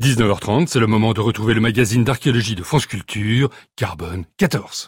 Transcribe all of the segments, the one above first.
19h30, c'est le moment de retrouver le magazine d'archéologie de France Culture, Carbone 14.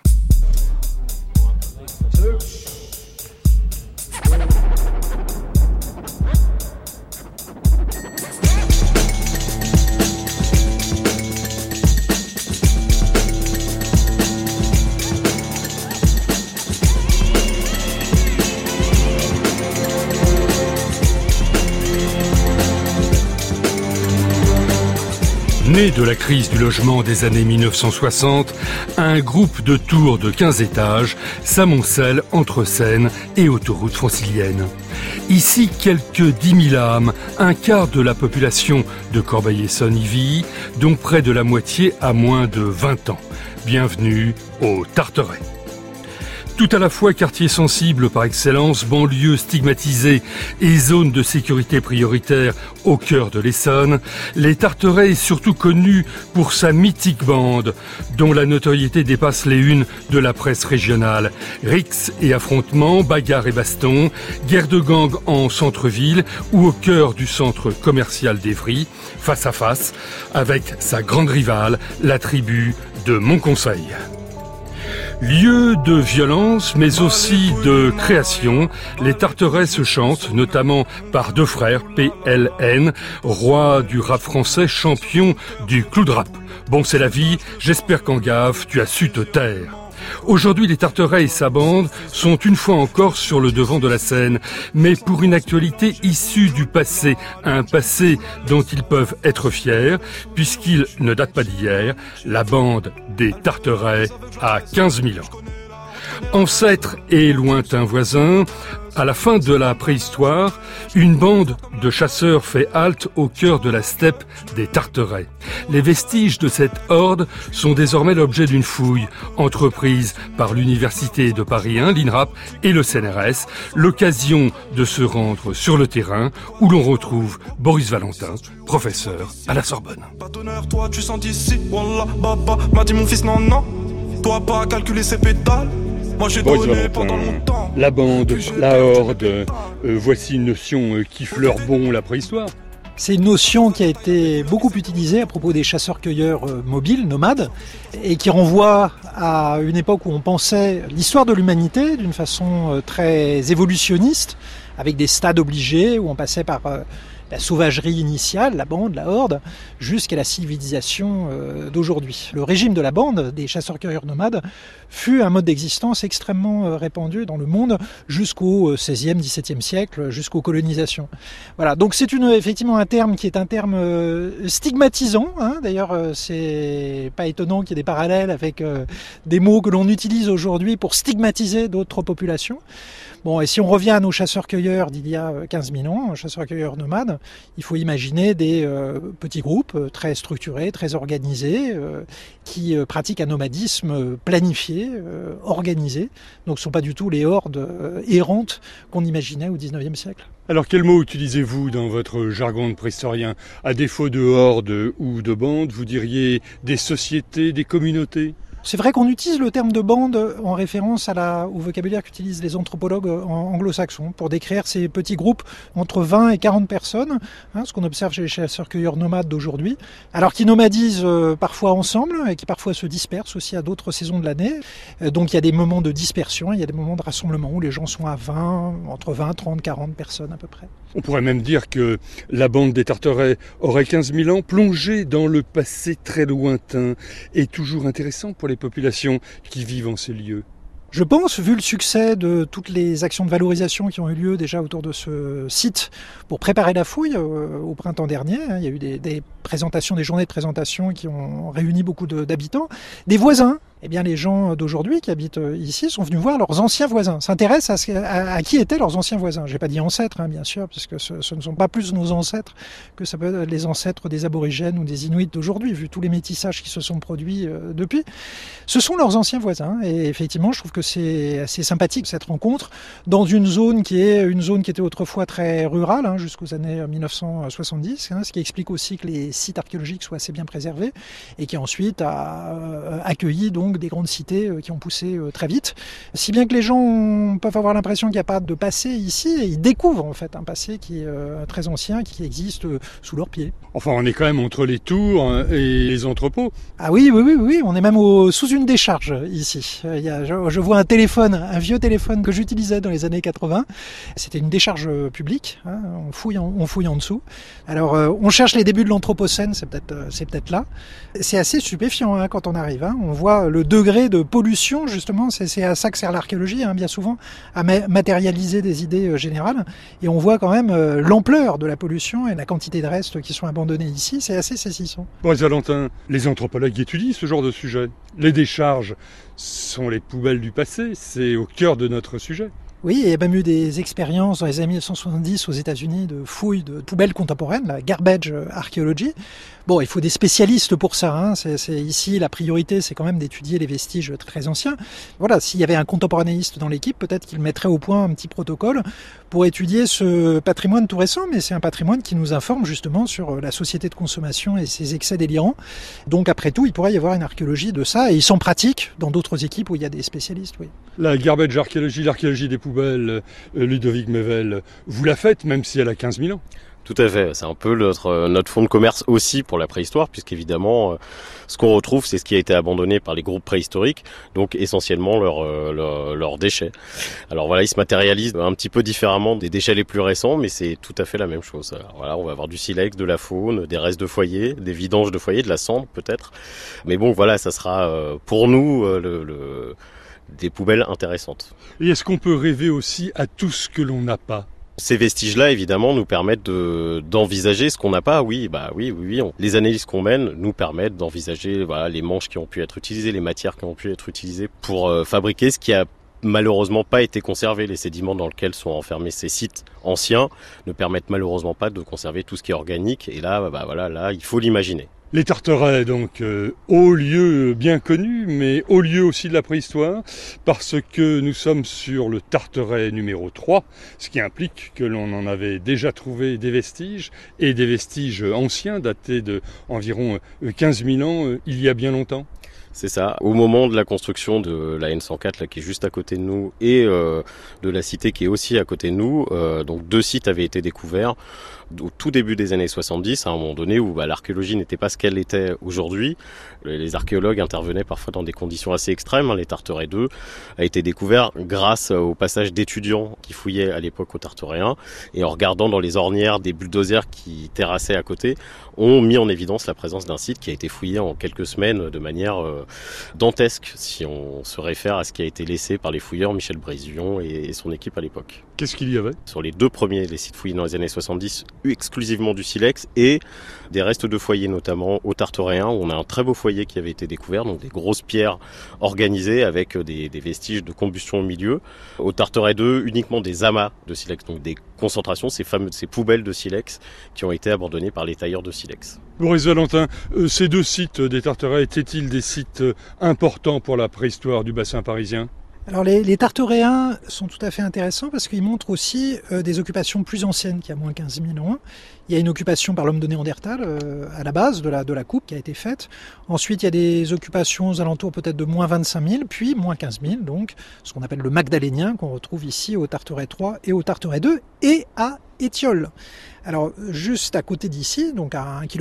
Né de la crise du logement des années 1960, un groupe de tours de 15 étages s'amoncelle entre Seine et autoroute francilienne. Ici, quelques 10 000 âmes, un quart de la population de Corbeil-Essonnes y vit, dont près de la moitié a moins de 20 ans. Bienvenue au Tarteret. Tout à la fois quartier sensible par excellence, banlieue stigmatisée et zone de sécurité prioritaire au cœur de l'Essonne, les Tarterets est surtout connu pour sa mythique bande, dont la notoriété dépasse les unes de la presse régionale. Rixes et affrontements, bagarres et bastons, guerre de gang en centre-ville ou au cœur du centre commercial d'Évry, face à face, avec sa grande rivale, la tribu de Montconseil. Lieu de violence, mais aussi de création, les Tarterets se chantent, notamment par deux frères, PLN, roi du rap français, champion du clou de rap. Bon, c'est la vie, j'espère qu'en gaffe, tu as su te taire. Aujourd'hui, les Tarterets et sa bande sont une fois encore sur le devant de la scène, mais pour une actualité issue du passé, un passé dont ils peuvent être fiers, puisqu'il ne date pas d'hier, la bande des Tarterets a 15 000 ans. Ancêtres et lointains voisins, à la fin de la préhistoire, une bande de chasseurs fait halte au cœur de la steppe des Tarterets. Les vestiges de cette horde sont désormais l'objet d'une fouille entreprise par l'Université de Paris 1, l'INRAP et le CNRS, l'occasion de se rendre sur le terrain où l'on retrouve Boris Valentin, professeur à la Sorbonne. Pas d'honneur, toi tu sens d'ici, Wallah, Baba, m'a dit mon fils non, non, toi pas calculer ses pétales. Moi j'ai donné pendant longtemps. La bande, la horde, voici une notion qui fleure bon la préhistoire. C'est une notion qui a été beaucoup utilisée à propos des chasseurs-cueilleurs mobiles, nomades, et qui renvoie à une époque où on pensait l'histoire de l'humanité d'une façon très évolutionniste, avec des stades obligés, où on passait par la sauvagerie initiale, la bande, la horde, jusqu'à la civilisation d'aujourd'hui. Le régime de la bande, des chasseurs-cueilleurs nomades, fut un mode d'existence extrêmement répandu dans le monde jusqu'au XVIe, XVIIe siècle, jusqu'aux colonisations. Voilà, donc c'est effectivement un terme qui est un terme stigmatisant. D'ailleurs, c'est pas étonnant qu'il y ait des parallèles avec des mots que l'on utilise aujourd'hui pour stigmatiser d'autres populations. Bon, et si on revient à nos chasseurs-cueilleurs d'il y a 15 000 ans, chasseurs-cueilleurs nomades, il faut imaginer des petits groupes très structurés, très organisés, qui pratiquent un nomadisme planifié, organisé. Donc ce ne sont pas du tout les hordes errantes qu'on imaginait au XIXe siècle. Alors quel mot utilisez-vous dans votre jargon de préhistorien ? À défaut de horde ou de bande, vous diriez des sociétés, des communautés ? C'est vrai qu'on utilise le terme de bande en référence au vocabulaire qu'utilisent les anthropologues anglo-saxons pour décrire ces petits groupes entre 20 et 40 personnes, ce qu'on observe chez les chasseurs-cueilleurs nomades d'aujourd'hui, alors qui nomadisent parfois ensemble et qui parfois se dispersent aussi à d'autres saisons de l'année. Donc il y a des moments de dispersion, il y a des moments de rassemblement où les gens sont à 20, entre 20, 30, 40 personnes à peu près. On pourrait même dire que la bande des Tarterets aurait 15 000 ans, plongée dans le passé très lointain et toujours intéressant pour les populations qui vivent en ces lieux. Je pense, vu le succès de toutes les actions de valorisation qui ont eu lieu déjà autour de ce site pour préparer la fouille au printemps dernier, il y a eu des présentations, des journées de présentation qui ont réuni beaucoup d'habitants, des voisins. Eh bien, les gens d'aujourd'hui qui habitent ici sont venus voir leurs anciens voisins, s'intéressent à qui étaient leurs anciens voisins. Je n'ai pas dit ancêtres, bien sûr, parce que ce ne sont pas plus nos ancêtres que ça peut être les ancêtres des aborigènes ou des Inuits d'aujourd'hui, vu tous les métissages qui se sont produits depuis. Ce sont leurs anciens voisins, et effectivement, je trouve que c'est assez sympathique cette rencontre dans une zone qui était autrefois très rurale, jusqu'aux années 1970, ce qui explique aussi que les sites archéologiques soient assez bien préservés, et qui ensuite a accueilli donc donc des grandes cités qui ont poussé très vite. Si bien que les gens peuvent avoir l'impression qu'il n'y a pas de passé ici, et ils découvrent en fait un passé qui est très ancien, qui existe sous leurs pieds. Enfin, on est quand même entre les tours et les entrepôts. Ah oui, on est même sous une décharge ici. Je vois un vieux téléphone que j'utilisais dans les années 80. C'était une décharge publique, hein, on fouille en dessous. Alors, on cherche les débuts de l'Anthropocène, c'est peut-être là. C'est assez stupéfiant hein, quand on arrive. Hein. On voit le degré de pollution, justement, c'est à ça que sert l'archéologie, hein, bien souvent, à matérialiser des idées générales. Et on voit quand même l'ampleur de la pollution et la quantité de restes qui sont abandonnés ici, c'est assez saisissant. Boris Valentin, les anthropologues étudient ce genre de sujet. Les décharges sont les poubelles du passé, c'est au cœur de notre sujet. Oui, il y a même eu des expériences dans les années 1970 aux États-Unis de fouilles de poubelles contemporaines, la garbage archaeology. Bon, il faut des spécialistes pour ça. Hein. C'est ici, la priorité, c'est quand même d'étudier les vestiges très anciens. Voilà, s'il y avait un contemporanéiste dans l'équipe, peut-être qu'il mettrait au point un petit protocole pour étudier ce patrimoine tout récent, mais c'est un patrimoine qui nous informe justement sur la société de consommation et ses excès délirants. Donc après tout, il pourrait y avoir une archéologie de ça, et ils sont pratiques dans d'autres équipes où il y a des spécialistes, oui. La garbage archéologie, l'archéologie des poubelles, Ludovic Mével, vous la faites même si elle a 15 000 ans. Tout à fait, c'est un peu notre fonds de commerce aussi pour la préhistoire, puisqu'évidemment, ce qu'on retrouve, c'est ce qui a été abandonné par les groupes préhistoriques, donc essentiellement leurs déchets. Alors voilà, ils se matérialisent un petit peu différemment des déchets les plus récents, mais c'est tout à fait la même chose. Alors voilà, on va avoir du silex, de la faune, des restes de foyer, des vidanges de foyer, de la cendre peut-être. Mais bon, voilà, ça sera pour nous des poubelles intéressantes. Et est-ce qu'on peut rêver aussi à tout ce que l'on n'a pas ? Ces vestiges-là, évidemment, nous permettent d'envisager ce qu'on n'a pas. Oui. Les analyses qu'on mène nous permettent d'envisager les manches qui ont pu être utilisées, les matières qui ont pu être utilisées pour fabriquer ce qui a malheureusement pas été conservé. Les sédiments dans lesquels sont enfermés ces sites anciens ne permettent malheureusement pas de conserver tout ce qui est organique. Et là, là, il faut l'imaginer. Les Tarterets, donc, haut lieu bien connu, mais haut lieu aussi de la préhistoire, parce que nous sommes sur le Tarteret numéro 3, ce qui implique que l'on en avait déjà trouvé des vestiges, et des vestiges anciens, datés de environ 15 000 ans, il y a bien longtemps. C'est ça. Au moment de la construction de la N104, là, qui est juste à côté de nous, et de la cité qui est aussi à côté de nous, donc 2 sites avaient été découverts au tout début des années 70, à un moment donné où l'archéologie n'était pas ce qu'elle était aujourd'hui. Les archéologues intervenaient parfois dans des conditions assez extrêmes. Les Tarterets 2 a été découvert grâce au passage d'étudiants qui fouillaient à l'époque au Tarteret 1, et en regardant dans les ornières des bulldozers qui terrassaient à côté, ont mis en évidence la présence d'un site qui a été fouillé en quelques semaines de manière dantesque, si on se réfère à ce qui a été laissé par les fouilleurs Michel Brézion et son équipe à l'époque. Qu'est-ce qu'il y avait ? Sur les 2 premiers, les sites fouillés dans les années 70, exclusivement du silex et des restes de foyers, notamment au Tarteret 1, où on a un très beau foyer qui avait été découvert, donc des grosses pierres organisées avec des vestiges de combustion au milieu. Au Tarteret 2, uniquement des amas de silex, donc des concentrations, ces poubelles de silex qui ont été abandonnées par les tailleurs de silex. Boris Valentin, ces 2 sites des Tarterets étaient-ils des sites importants pour la préhistoire du bassin parisien ? Alors les Tarteréens sont tout à fait intéressants parce qu'ils montrent aussi des occupations plus anciennes qu'il y a moins 15 000 ans. Il y a une occupation par l'homme de Néandertal à la base de la coupe qui a été faite. Ensuite, il y a des occupations aux alentours peut-être de moins 25 000, puis moins 15 000, donc ce qu'on appelle le Magdalénien qu'on retrouve ici au Tarteret 3 et au Tarteret 2 et à Étiole. Alors juste à côté d'ici, donc à 1,5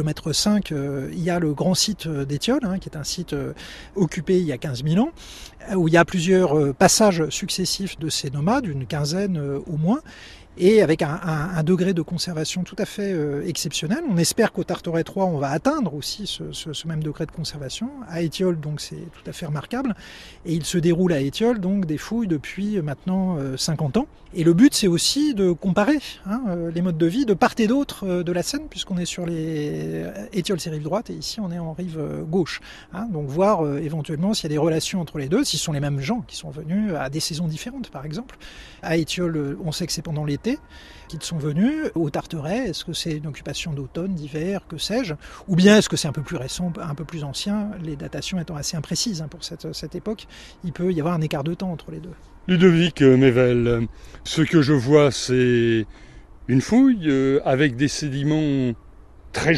km, il y a le grand site d'Étiole, qui est un site occupé il y a 15 000 ans, où il y a plusieurs passages successifs de ces nomades, une quinzaine au moins, et avec un degré de conservation tout à fait exceptionnel. On espère qu'au Tarteret 3, on va atteindre aussi ce même degré de conservation. À Étiole, donc, c'est tout à fait remarquable. Et il se déroule à Étiole, donc, des fouilles depuis maintenant 50 ans. Et le but, c'est aussi de comparer les modes de vie de part et d'autre de la Seine, puisqu'on est sur Étiole, c'est rive droite, et ici, on est en rive gauche. Donc, voir éventuellement s'il y a des relations entre les deux, si ce sont les mêmes gens qui sont venus à des saisons différentes, par exemple. À Étiole, on sait que c'est pendant l'été qu'ils sont venus. Au Tarteret, est-ce que c'est une occupation d'automne, d'hiver, que sais-je ? Ou bien est-ce que c'est un peu plus récent, un peu plus ancien, les datations étant assez imprécises pour cette époque, il peut y avoir un écart de temps entre les deux. Ludovic Mével, ce que je vois, c'est une fouille avec des sédiments très jaunes,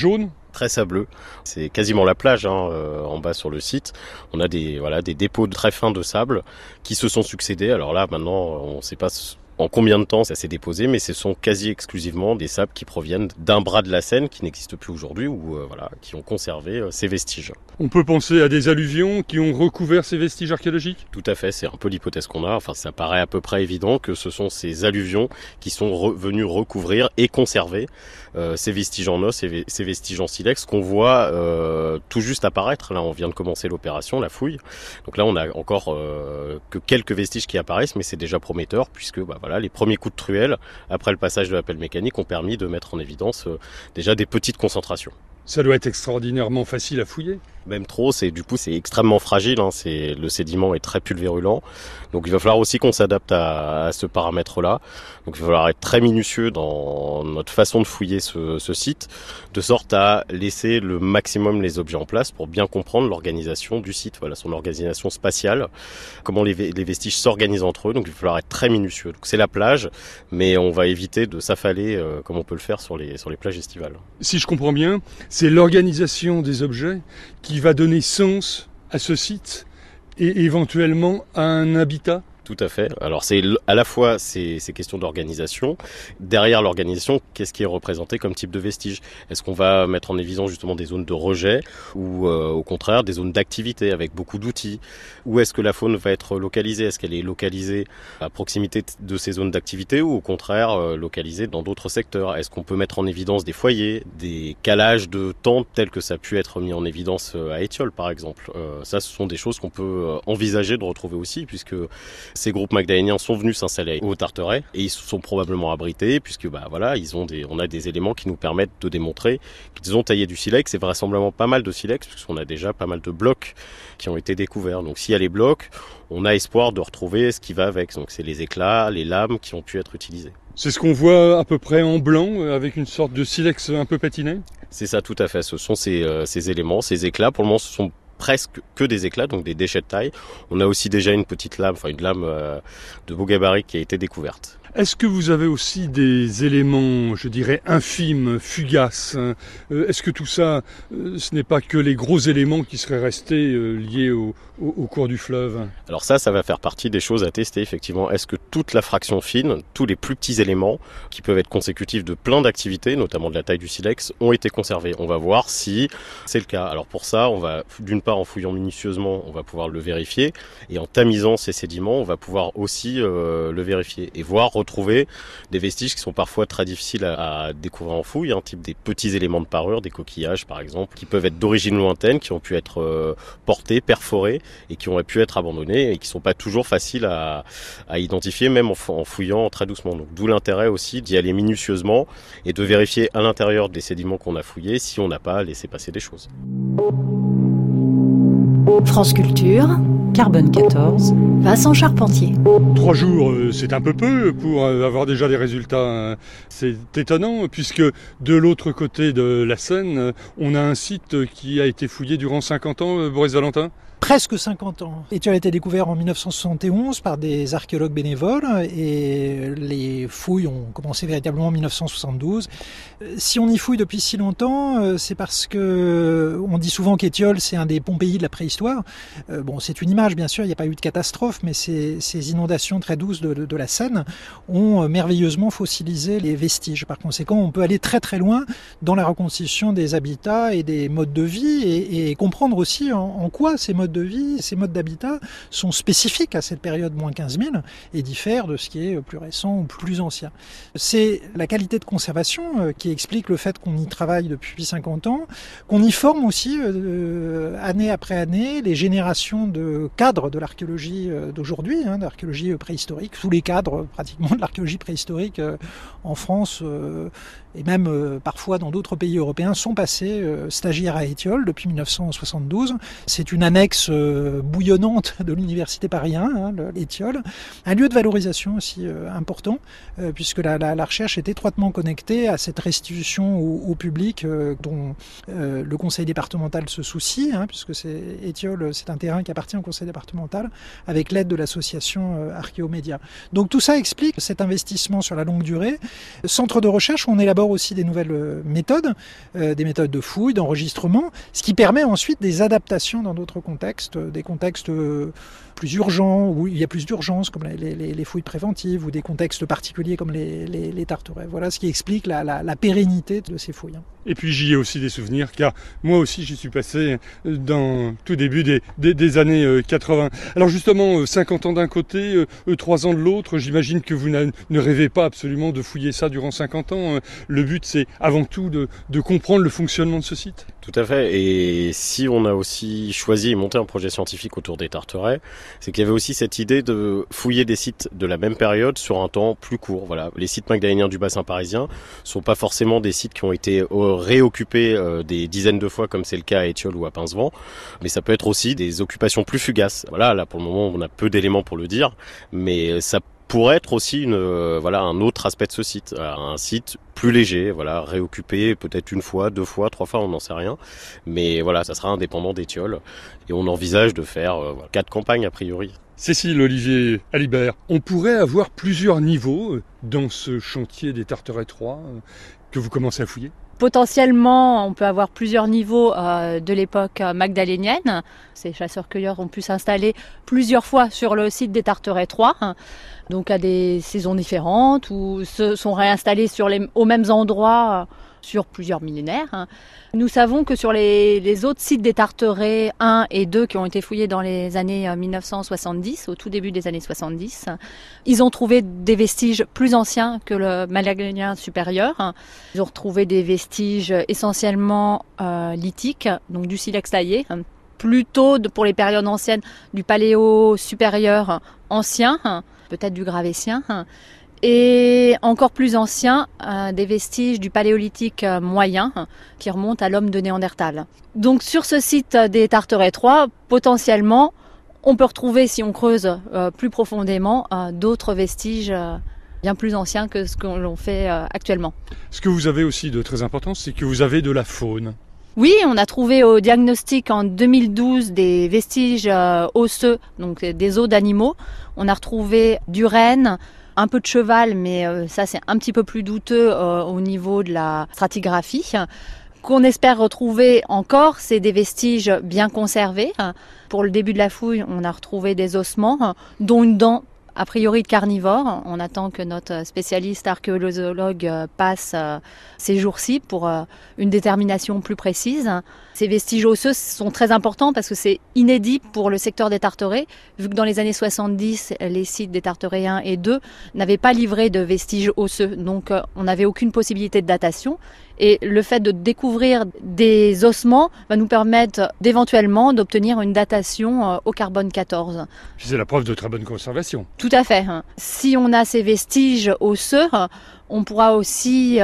Très sableux. C'est quasiment la plage en bas sur le site. On a des dépôts très fins de sable qui se sont succédés. Alors là, maintenant, on ne sait pas en combien de temps ça s'est déposé, mais ce sont quasi exclusivement des sables qui proviennent d'un bras de la Seine qui n'existe plus aujourd'hui ou qui ont conservé ces vestiges. On peut penser à des alluvions qui ont recouvert ces vestiges archéologiques ? Tout à fait, c'est un peu l'hypothèse qu'on a. Enfin, ça paraît à peu près évident que ce sont ces alluvions qui sont venus recouvrir et conserver ces vestiges en os, ces vestiges en silex qu'on voit tout juste apparaître. Là, on vient de commencer l'opération, la fouille. Donc là, on a encore que quelques vestiges qui apparaissent, mais c'est déjà prometteur puisque les premiers coups de truelle après le passage de la pelle mécanique ont permis de mettre en évidence déjà des petites concentrations. Ça doit être extraordinairement facile à fouiller. Même trop, c'est extrêmement fragile, le sédiment est très pulvérulent. Donc il va falloir aussi qu'on s'adapte à ce paramètre-là. Donc il va falloir être très minutieux dans notre façon de fouiller ce site, de sorte à laisser le maximum les objets en place pour bien comprendre l'organisation du site, son organisation spatiale, comment les vestiges s'organisent entre eux. Donc il va falloir être très minutieux. Donc c'est la plage, mais on va éviter de s'affaler comme on peut le faire sur les plages estivales. Si je comprends bien, c'est l'organisation des objets qui va donner sens à ce site et éventuellement à un habitat. Tout à fait. Alors c'est à la fois ces questions d'organisation. Derrière l'organisation, qu'est-ce qui est représenté comme type de vestige ? Est-ce qu'on va mettre en évidence justement des zones de rejet ou au contraire des zones d'activité avec beaucoup d'outils ? Où est-ce que la faune va être localisée ? Est-ce qu'elle est localisée à proximité de ces zones d'activité ou au contraire localisée dans d'autres secteurs ? Est-ce qu'on peut mettre en évidence des foyers, des calages de tentes tels que ça a pu être mis en évidence à Étiole par exemple ? Ça, ce sont des choses qu'on peut envisager de retrouver aussi puisque ces groupes magdaléniens sont venus s'installer au Tarteret et ils se sont probablement abrités puisque on a des éléments qui nous permettent de démontrer qu'ils ont taillé du silex et vraisemblablement pas mal de silex puisqu'on a déjà pas mal de blocs qui ont été découverts. Donc s'il y a les blocs, on a espoir de retrouver ce qui va avec. Donc c'est les éclats, les lames qui ont pu être utilisées. C'est ce qu'on voit à peu près en blanc avec une sorte de silex un peu patiné ? C'est ça, tout à fait. Ce sont ces éléments, ces éclats. Pour le moment, ce sont presque que des éclats, donc des déchets de taille. On a aussi déjà une lame de beau gabarit qui a été découverte. Est-ce que vous avez aussi des éléments, je dirais, infimes, fugaces ? Est-ce que tout ça, ce n'est pas que les gros éléments qui seraient restés liés au cours du fleuve ? Alors ça va faire partie des choses à tester, effectivement. Est-ce que toute la fraction fine, tous les plus petits éléments, qui peuvent être consécutifs de plein d'activités, notamment de la taille du silex, ont été conservés ? On va voir si c'est le cas. Alors pour ça, on va, d'une part, en fouillant minutieusement, on va pouvoir le vérifier, et en tamisant ces sédiments, on va pouvoir aussi le vérifier, et voir retrouver des vestiges qui sont parfois très difficiles à découvrir en fouille, type des petits éléments de parure, des coquillages par exemple, qui peuvent être d'origine lointaine, qui ont pu être portés, perforés, et qui auraient pu être abandonnés, et qui sont pas toujours faciles à identifier, même en fouillant très doucement. Donc d'où l'intérêt aussi d'y aller minutieusement, et de vérifier à l'intérieur des sédiments qu'on a fouillés, si on n'a pas laissé passer des choses. France Culture, Carbone 14, Vincent Charpentier. 3 jours, c'est un peu peu pour avoir déjà des résultats. C'est étonnant puisque de l'autre côté de la Seine, on a un site qui a été fouillé durant 50 ans, Boris Valentin ? Presque 50 ans. Étiole a été découvert en 1971 par des archéologues bénévoles et les fouilles ont commencé véritablement en 1972. Si on y fouille depuis si longtemps, c'est parce que on dit souvent qu'Étiole c'est un des Pompéi de la préhistoire. C'est une image bien sûr, il n'y a pas eu de catastrophe, mais ces inondations très douces de la Seine ont merveilleusement fossilisé les vestiges. Par conséquent, on peut aller très très loin dans la reconstitution des habitats et des modes de vie et comprendre aussi en quoi ces modes de vie, ces modes d'habitat sont spécifiques à cette période moins 15 000 et diffèrent de ce qui est plus récent ou plus ancien. C'est la qualité de conservation qui explique le fait qu'on y travaille depuis 50 ans, qu'on y forme aussi année après année les générations de cadres de l'archéologie d'aujourd'hui, de l'archéologie préhistorique, tous les cadres pratiquement de l'archéologie préhistorique en France et même parfois dans d'autres pays européens sont passés stagiaires à Étiole depuis 1972. C'est une annexe bouillonnante de l'université Paris 1, l'Étiole. Un lieu de valorisation aussi important, puisque la recherche est étroitement connectée à cette restitution au public dont le conseil départemental se soucie, puisque Étiole, c'est un terrain qui appartient au conseil conseil départemental, avec l'aide de l'association Archéomédia. Donc tout ça explique cet investissement sur la longue durée. Centre de recherche, on élabore aussi des nouvelles méthodes, des méthodes de fouilles, d'enregistrement, ce qui permet ensuite des adaptations dans d'autres contextes, des contextes plus urgents, où il y a plus d'urgence, comme les fouilles préventives, ou des contextes particuliers comme les Tarterets. Voilà ce qui explique la pérennité de ces fouilles. Et puis j'y ai aussi des souvenirs, car moi aussi j'y suis passé dans tout début des années 80. Alors justement, 50 ans d'un côté, 3 ans de l'autre, j'imagine que vous ne rêvez pas absolument de fouiller ça durant 50 ans. Le but, c'est avant tout de comprendre le fonctionnement de ce site. Tout à fait, et si on a aussi choisi et monté un projet scientifique autour des Tarterets, c'est qu'il y avait aussi cette idée de fouiller des sites de la même période sur un temps plus court. Voilà, les sites magdaléniens du bassin parisien sont pas forcément des sites qui ont été réoccupés des dizaines de fois comme c'est le cas à Étiole ou à Pincevent, mais ça peut être aussi des occupations plus fugaces. Voilà, là pour le moment on a peu d'éléments pour le dire, mais ça pourrait être aussi un autre aspect de ce site, un site plus léger, voilà, réoccupé peut-être 1 fois, 2 fois, 3 fois, on n'en sait rien, mais voilà, ça sera indépendant d'Étiole et on envisage de faire 4 campagnes a priori. Cécile Olivier Alibert, on pourrait avoir plusieurs niveaux dans ce chantier des Tarterets 3 que vous commencez à fouiller? Potentiellement, on peut avoir plusieurs niveaux de l'époque magdalénienne. Ces chasseurs-cueilleurs ont pu s'installer plusieurs fois sur le site des Tarterets 3, donc à des saisons différentes, ou se sont réinstallés aux mêmes endroits sur plusieurs millénaires. Nous savons que sur les autres sites des Tarterets 1 et 2 qui ont été fouillés dans les années 1970, au tout début des années 70, ils ont trouvé des vestiges plus anciens que le magdalénien supérieur. Ils ont retrouvé des vestiges essentiellement lithiques, donc du silex taillé, plutôt pour les périodes anciennes du paléo supérieur ancien, peut-être du gravétien, et encore plus anciens, des vestiges du paléolithique moyen qui remontent à l'homme de Néandertal. Donc sur ce site des Tarterets 3, potentiellement, on peut retrouver, si on creuse plus profondément, d'autres vestiges bien plus anciens que ce que l'on fait actuellement. Ce que vous avez aussi de très important, c'est que vous avez de la faune. Oui, on a trouvé au diagnostic en 2012 des vestiges osseux, donc des os d'animaux. On a retrouvé du renne, un peu de cheval, mais ça c'est un petit peu plus douteux au niveau de la stratigraphie. Qu'on espère retrouver encore, c'est des vestiges bien conservés. Pour le début de la fouille, on a retrouvé des ossements, dont une dent a priori de carnivore. On attend que notre spécialiste archéologue passe ces jours-ci pour une détermination plus précise. Ces vestiges osseux sont très importants parce que c'est inédit pour le secteur des Tarterets, vu que dans les années 70, les sites des Tarterets 1 et 2 n'avaient pas livré de vestiges osseux. Donc on n'avait aucune possibilité de datation. Et le fait de découvrir des ossements va nous permettre d'éventuellement d'obtenir une datation au carbone 14. C'est la preuve de très bonne conservation. Tout à fait. Si on a ces vestiges osseux, on pourra aussi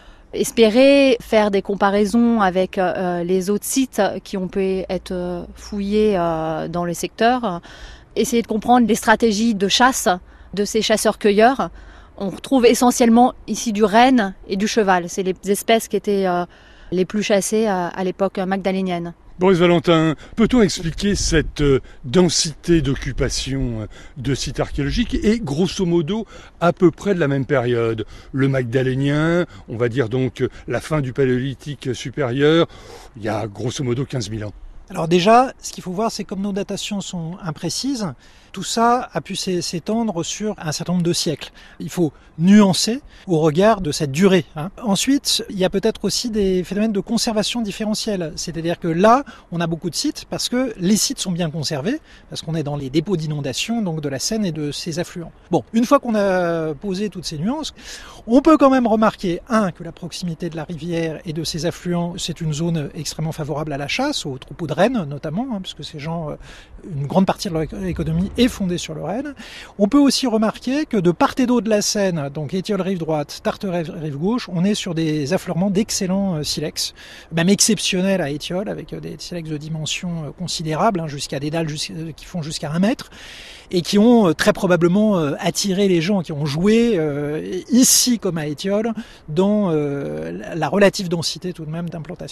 espérer faire des comparaisons avec les autres sites qui ont pu être fouillés dans le secteur, essayer de comprendre les stratégies de chasse de ces chasseurs-cueilleurs. On retrouve essentiellement ici du renne et du cheval. C'est les espèces qui étaient les plus chassées à l'époque magdalénienne. Boris Valentin, peut-on expliquer cette densité d'occupation de sites archéologiques et grosso modo à peu près de la même période? Le magdalénien, on va dire donc la fin du paléolithique supérieur, il y a grosso modo 15 000 ans. Alors déjà, ce qu'il faut voir, c'est comme nos datations sont imprécises, tout ça a pu s'étendre sur un certain nombre de siècles. Il faut nuancer au regard de cette durée. Ensuite, il y a peut-être aussi des phénomènes de conservation différentielle. C'est-à-dire que là, on a beaucoup de sites parce que les sites sont bien conservés, parce qu'on est dans les dépôts d'inondation, donc de la Seine et de ses affluents. Bon, une fois qu'on a posé toutes ces nuances, on peut quand même remarquer, que la proximité de la rivière et de ses affluents, c'est une zone extrêmement favorable à la chasse, aux troupeaux de rennes notamment, puisque ces gens, une grande partie de leur économie est fondée sur le renne. On peut aussi remarquer que de part et d'autre de la Seine, donc Étiole rive droite, Tarterets rive gauche, on est sur des affleurements d'excellents silex, même exceptionnels à Étiole, avec des silex de dimension considérable, jusqu'à des dalles qui font jusqu'à 1 mètre, et qui ont très probablement attiré les gens qui ont joué ici comme à Étiole dans la relative densité tout de même d'implantation.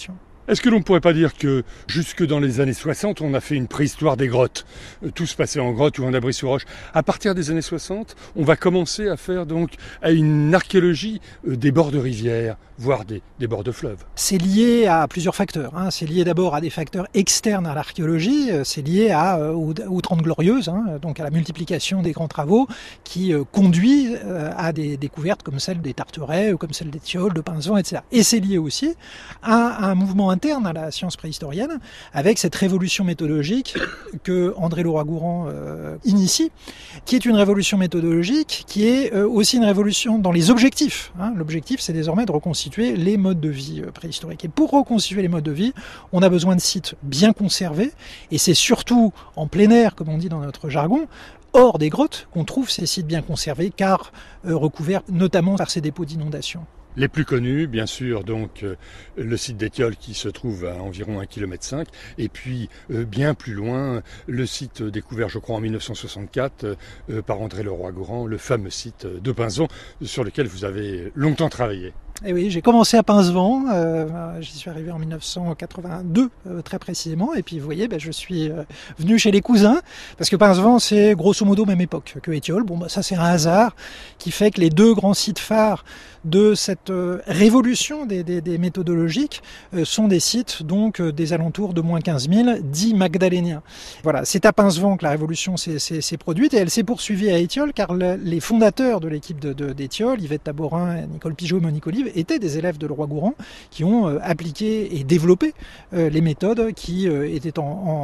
Est-ce que l'on ne pourrait pas dire que jusque dans les années 60, on a fait une préhistoire des grottes ? Tout se passait en grotte ou en abri sous roche. À partir des années 60, on va commencer à faire donc à une archéologie des bords de rivières, voire des bords de fleuves. C'est lié à plusieurs facteurs. C'est lié d'abord à des facteurs externes à l'archéologie. C'est lié aux 30 Glorieuses, donc à la multiplication des grands travaux qui conduit à des découvertes comme celle des Tarterets ou comme celle d'Étiole, de Pincevent, etc. Et c'est lié aussi à un mouvement interne à la science préhistorienne avec cette révolution méthodologique que André Leroi-Gourhan initie, qui est une révolution méthodologique qui est aussi une révolution dans les objectifs. L'objectif, c'est désormais de reconstituer les modes de vie préhistoriques. Et pour reconstituer les modes de vie, on a besoin de sites bien conservés, et c'est surtout en plein air, comme on dit dans notre jargon, hors des grottes, qu'on trouve ces sites bien conservés, car recouverts notamment par ces dépôts d'inondation. Les plus connus, bien sûr, donc le site d'Étiole qui se trouve à environ 1,5 km, et puis bien plus loin, le site découvert, je crois, en 1964 par André Leroi-Gourhan, le fameux site de Pincevent, sur lequel vous avez longtemps travaillé. Et oui, j'ai commencé à Pincevent, j'y suis arrivé en 1982 très précisément, et puis vous voyez, je suis venu chez les cousins, parce que Pincevent c'est grosso modo même époque que Étiole. Ça c'est un hasard qui fait que les deux grands sites phares de cette révolution des méthodologiques sont des sites donc des alentours de moins 15 000, dits magdaléniens. Voilà, c'est à Pincevent que la révolution s'est produite, et elle s'est poursuivie à Étiole, car les fondateurs de l'équipe d'Étiole, Yvette Taborin, Nicole Pigeot et Monique Olive, étaient des élèves de Leroi-Gourhan qui ont appliqué et développé les méthodes qui étaient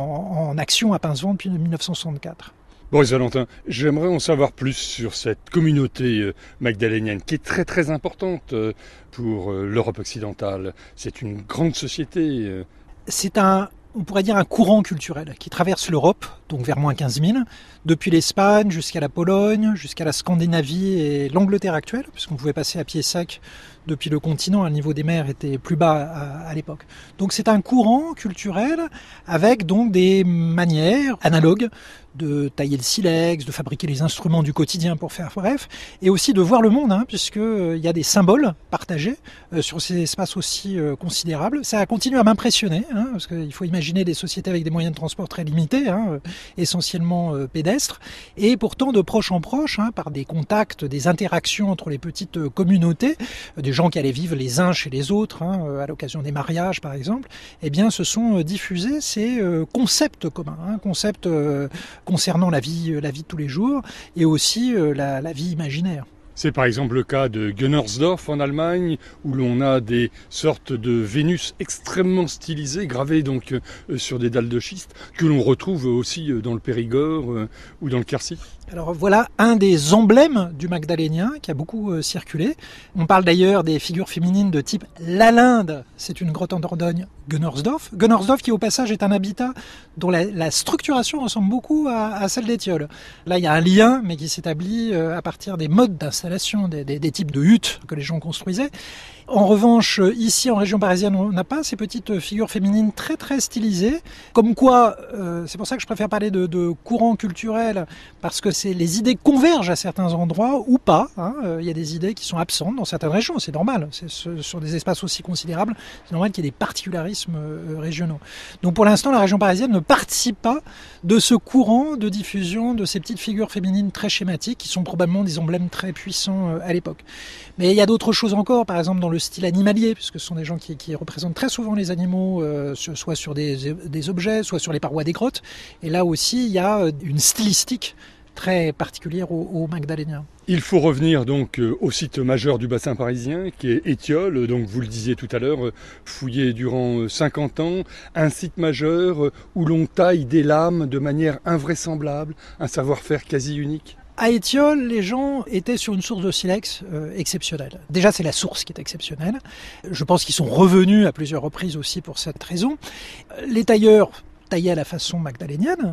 en action à Pincevent depuis 1964. Boris Valentin, j'aimerais en savoir plus sur cette communauté magdalénienne qui est très très importante pour l'Europe occidentale. C'est une grande société. C'est on pourrait dire un courant culturel qui traverse l'Europe, donc vers moins 15 000, depuis l'Espagne jusqu'à la Pologne, jusqu'à la Scandinavie et l'Angleterre actuelle, puisqu'on pouvait passer à pied sec depuis le continent, le niveau des mers était plus bas à l'époque. Donc c'est un courant culturel avec donc des manières analogues de tailler le silex, de fabriquer les instruments du quotidien pour faire bref, et aussi de voir le monde, puisqu'il y a des symboles partagés sur ces espaces aussi considérables. Ça continue à m'impressionner, parce qu'il faut imaginer des sociétés avec des moyens de transport très limités, essentiellement pédestres, et pourtant de proche en proche, par des contacts, des interactions entre les petites communautés, des gens qui allaient vivre les uns chez les autres, à l'occasion des mariages par exemple, eh bien se sont diffusés ces concepts communs, concepts concernant la vie de tous les jours et aussi la vie imaginaire. C'est par exemple le cas de Gunnersdorf en Allemagne, où l'on a des sortes de Vénus extrêmement stylisées, gravées donc sur des dalles de schiste, que l'on retrouve aussi dans le Périgord ou dans le Quercy. Alors voilà un des emblèmes du magdalénien qui a beaucoup circulé. On parle d'ailleurs des figures féminines de type Lalinde, c'est une grotte en Dordogne, Gunnersdorf. Gunnersdorf qui au passage est un habitat dont la structuration ressemble beaucoup à celle d'Étiole. Là il y a un lien mais qui s'établit à partir des modes d'installation, des types de huttes que les gens construisaient. En revanche, ici en région parisienne, on n'a pas ces petites figures féminines très très stylisées. Comme quoi, c'est pour ça que je préfère parler de courant culturel, parce que les idées convergent à certains endroits ou pas. Il y a des idées qui sont absentes dans certaines régions, c'est normal. Sur des espaces aussi considérables, c'est normal qu'il y ait des particularismes régionaux. Donc pour l'instant, la région parisienne ne participe pas de ce courant de diffusion de ces petites figures féminines très schématiques, qui sont probablement des emblèmes très puissants à l'époque. Mais il y a d'autres choses encore, par exemple dans le style animalier, puisque ce sont des gens qui représentent très souvent les animaux, soit sur des objets, soit sur les parois des grottes. Et là aussi, il y a une stylistique très particulière aux Magdaléniens. Il faut revenir donc au site majeur du bassin parisien, qui est Étiole. Donc vous le disiez tout à l'heure, fouillé durant 50 ans, un site majeur où l'on taille des lames de manière invraisemblable, un savoir-faire quasi unique. À Étiole, les gens étaient sur une source de silex exceptionnelle. Déjà, c'est la source qui est exceptionnelle. Je pense qu'ils sont revenus à plusieurs reprises aussi pour cette raison. Les tailleurs taillaient à la façon magdalénienne,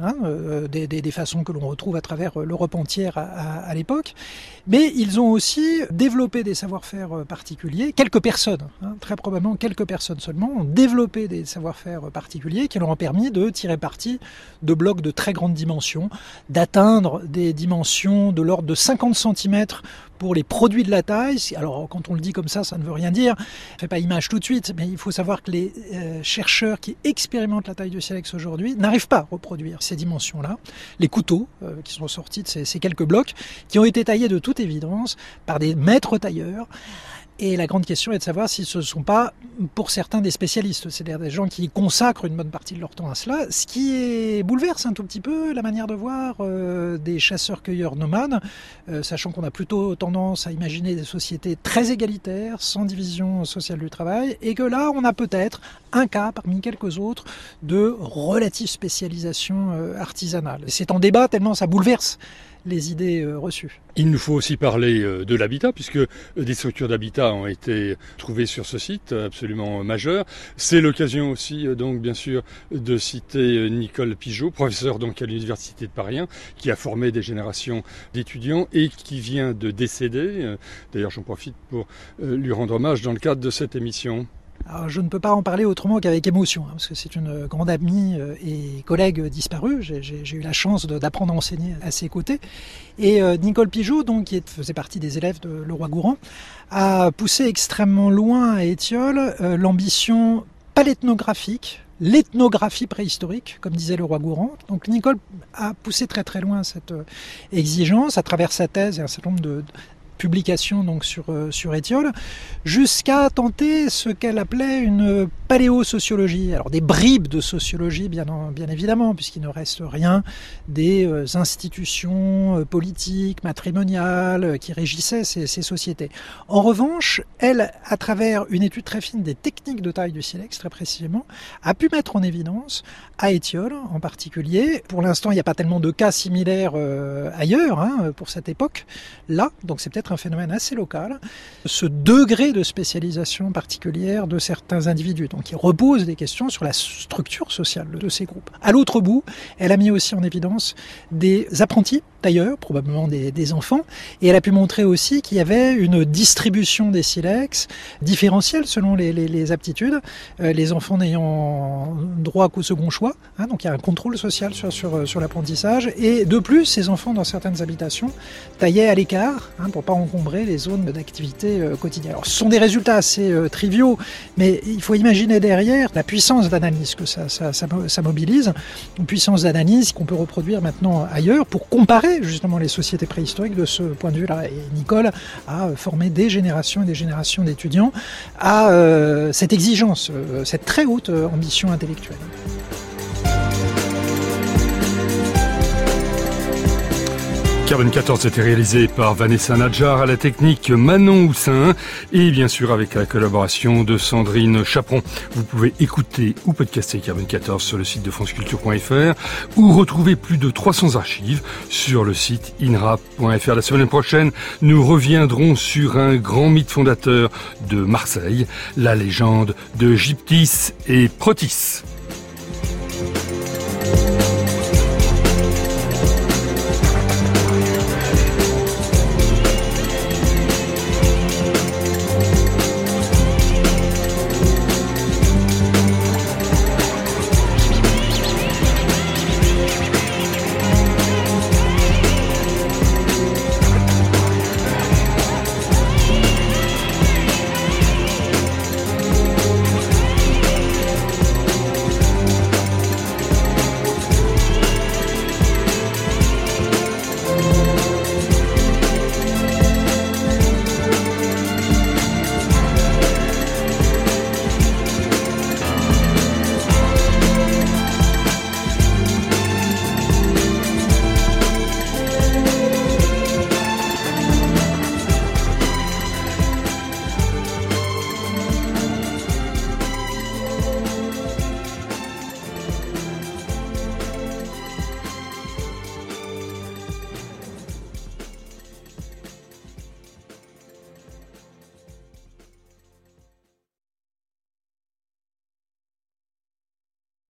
des façons que l'on retrouve à travers l'Europe entière à l'époque. Mais ils ont aussi développé des savoir-faire particuliers. Quelques personnes, très probablement quelques personnes seulement, ont développé des savoir-faire particuliers qui leur ont permis de tirer parti de blocs de très grande dimension, d'atteindre des dimensions de l'ordre de 50 cm pour les produits de la taille. Alors quand on le dit comme ça ne veut rien dire, ça fait pas image tout de suite, mais il faut savoir que les chercheurs qui expérimentent la taille du silex aujourd'hui n'arrivent pas à reproduire ces dimensions-là. Les couteaux qui sont sortis de ces quelques blocs, qui ont été taillés de toute évidence par des maîtres tailleurs. Et la grande question est de savoir si ce ne sont pas, pour certains, des spécialistes, c'est-à-dire des gens qui consacrent une bonne partie de leur temps à cela, ce qui bouleverse un tout petit peu la manière de voir des chasseurs-cueilleurs nomades, sachant qu'on a plutôt tendance à imaginer des sociétés très égalitaires, sans division sociale du travail, et que là, on a peut-être un cas parmi quelques autres de relative spécialisation artisanale. C'est en débat tellement ça bouleverse les idées reçues. Il nous faut aussi parler de l'habitat, puisque des structures d'habitat ont été trouvées sur ce site, absolument majeur. C'est l'occasion aussi, donc bien sûr, de citer Nicole Pigeot, professeure donc à l'Université de Paris 1, qui a formé des générations d'étudiants et qui vient de décéder. D'ailleurs, j'en profite pour lui rendre hommage dans le cadre de cette émission. Alors, je ne peux pas en parler autrement qu'avec émotion, parce que c'est une grande amie et collègue disparue. J'ai eu la chance d'apprendre à enseigner à ses côtés. Et Nicole Pigeot, donc, qui faisait partie des élèves de Leroi-Gourhan, a poussé extrêmement loin à Étiole l'ambition paléthnographique, l'ethnographie préhistorique, comme disait Leroi-Gourhan. Donc Nicole a poussé très très loin cette exigence à travers sa thèse et un certain nombre de publication donc sur Étiole, jusqu'à tenter ce qu'elle appelait une paléosociologie. Alors des bribes de sociologie bien évidemment, puisqu'il ne reste rien des institutions politiques, matrimoniales qui régissaient ces sociétés. En revanche, elle, à travers une étude très fine des techniques de taille du silex, très précisément, a pu mettre en évidence, à Étiole en particulier, pour l'instant il n'y a pas tellement de cas similaires ailleurs pour cette époque, là, donc c'est peut-être un phénomène assez local, ce degré de spécialisation particulière de certains individus, donc qui repose des questions sur la structure sociale de ces groupes. À l'autre bout, elle a mis aussi en évidence des apprentis tailleurs, probablement des enfants, et elle a pu montrer aussi qu'il y avait une distribution des silex différentielle selon les aptitudes, les enfants n'ayant droit qu'au second choix, donc il y a un contrôle social sur l'apprentissage, et de plus, ces enfants dans certaines habitations taillaient à l'écart, pour pas encombrer les zones d'activité quotidienne. Alors ce sont des résultats assez triviaux, mais il faut imaginer derrière la puissance d'analyse que ça mobilise, une puissance d'analyse qu'on peut reproduire maintenant ailleurs pour comparer justement les sociétés préhistoriques de ce point de vue-là. Et Nicole a formé des générations et des générations d'étudiants à cette exigence, cette très haute ambition intellectuelle. Carbone 14 était réalisé par Vanessa Nadjar, à la technique Manon Houssin et bien sûr avec la collaboration de Sandrine Chaperon. Vous pouvez écouter ou podcaster Carbone 14 sur le site de franceculture.fr ou retrouver plus de 300 archives sur le site inrap.fr. La semaine prochaine, nous reviendrons sur un grand mythe fondateur de Marseille, la légende de Gyptis et Protis.